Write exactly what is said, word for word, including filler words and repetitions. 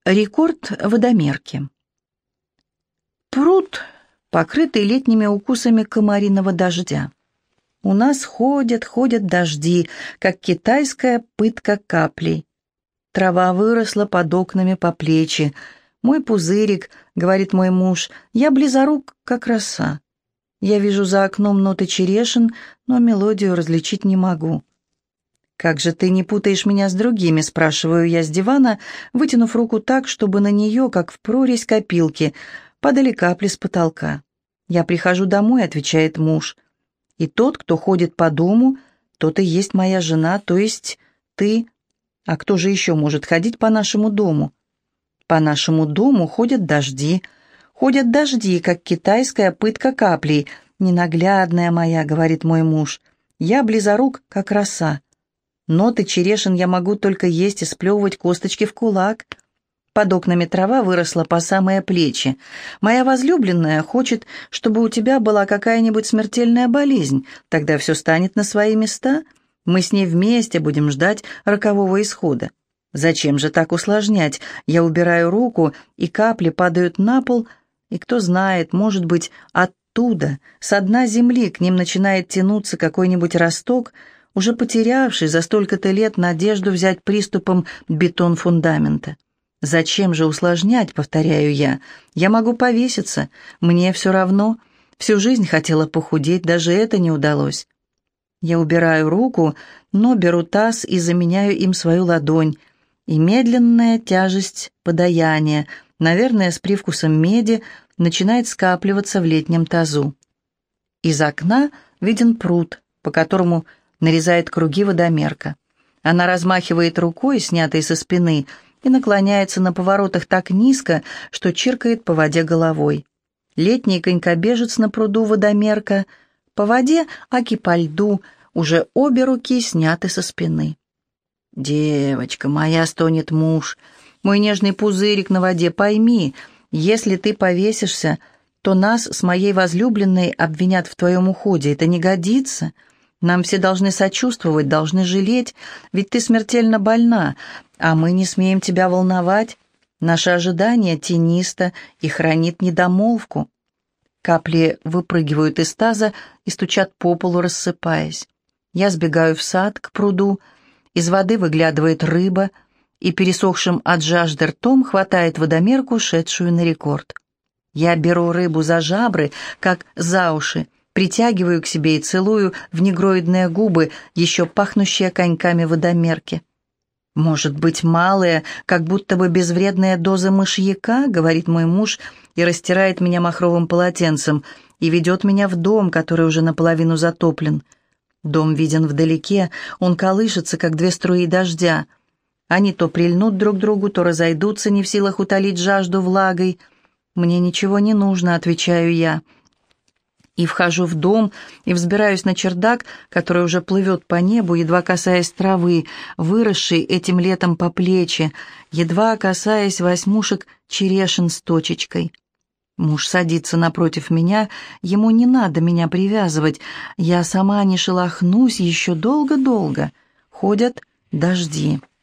Рекорд водомерки. Пруд, покрытый летними укусами комариного дождя. У нас ходят, ходят дожди, как китайская пытка каплей. Трава выросла под окнами по плечи. Мой пузырик, говорит мой муж, я близорук, как роса. Я вижу за окном ноты черешин, но мелодию различить не могу. «Как же ты не путаешь меня с другими?» — спрашиваю я с дивана, вытянув руку так, чтобы на нее, как в прорезь копилки, падали капли с потолка. «Я прихожу домой», — отвечает муж. «И тот, кто ходит по дому, тот и есть моя жена, то есть ты. А кто же еще может ходить по нашему дому?» «По нашему дому ходят дожди. Ходят дожди, как китайская пытка каплей. Ненаглядная моя», — говорит мой муж. «Я близорук, как роса. Ноты черешин я могу только есть и сплевывать косточки в кулак. Под окнами трава выросла по самые плечи. Моя возлюбленная хочет, чтобы у тебя была какая-нибудь смертельная болезнь. Тогда все станет на свои места. Мы с ней вместе будем ждать рокового исхода. Зачем же так усложнять? Я убираю руку, и капли падают на пол, и кто знает, может быть, оттуда, со дна земли, к ним начинает тянуться какой-нибудь росток, уже потерявший за столько-то лет надежду взять приступом бетон фундамента. «Зачем же усложнять?» — повторяю я. «Я могу повеситься. Мне все равно. Всю жизнь хотела похудеть, даже это не удалось». Я убираю руку, но беру таз и заменяю им свою ладонь. И медленная тяжесть подаяния, наверное, с привкусом меди, начинает скапливаться в летнем тазу. Из окна виден пруд, по которому нарезает круги водомерка. Она размахивает рукой, снятой со спины, и наклоняется на поворотах так низко, что чиркает по воде головой. Летний конькобежец на пруду водомерка, по воде, аки по льду, уже обе руки сняты со спины. «Девочка моя», — стонет муж, — «мой нежный пузырик на воде, пойми, если ты повесишься, то нас с моей возлюбленной обвинят в твоем уходе. Это не годится. Нам все должны сочувствовать, должны жалеть, ведь ты смертельно больна, а мы не смеем тебя волновать. Наше ожидание тенисто и хранит недомолвку». Капли выпрыгивают из таза и стучат по полу, рассыпаясь. Я сбегаю в сад, к пруду. Из воды выглядывает рыба, и пересохшим от жажды ртом хватает водомерку, шедшую на рекорд. Я беру рыбу за жабры, как за уши, притягиваю к себе и целую в негроидные губы, еще пахнущие коньками водомерки. «Может быть, малые, как будто бы безвредные дозы мышьяка», — говорит мой муж и растирает меня махровым полотенцем, и ведет меня в дом, который уже наполовину затоплен. Дом виден вдалеке, он колышется, как две струи дождя. Они то прильнут друг к другу, то разойдутся, не в силах утолить жажду влагой. «Мне ничего не нужно», — отвечаю я. И вхожу в дом, и взбираюсь на чердак, который уже плывет по небу, едва касаясь травы, выросшей этим летом по плечи, едва касаясь восьмушек черешин с точечкой. Муж садится напротив меня, ему не надо меня привязывать, я сама не шелохнусь еще долго-долго. Ходят дожди.